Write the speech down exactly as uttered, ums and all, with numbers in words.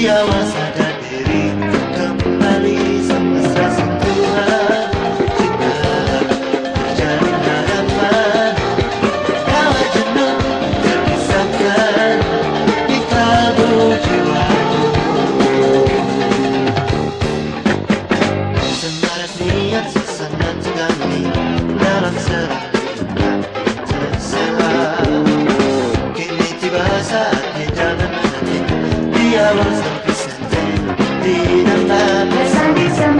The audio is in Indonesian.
awal sadar diri, kembali semesta sentuhan kita terjalin harapan. Kala jenuh terpisahkan di kalbu jiwaku. Semarak niat sesama kami dalam serangga tersela. Kini tiba saatnya jangan menanti, di awal sampai santai di dalam Bersama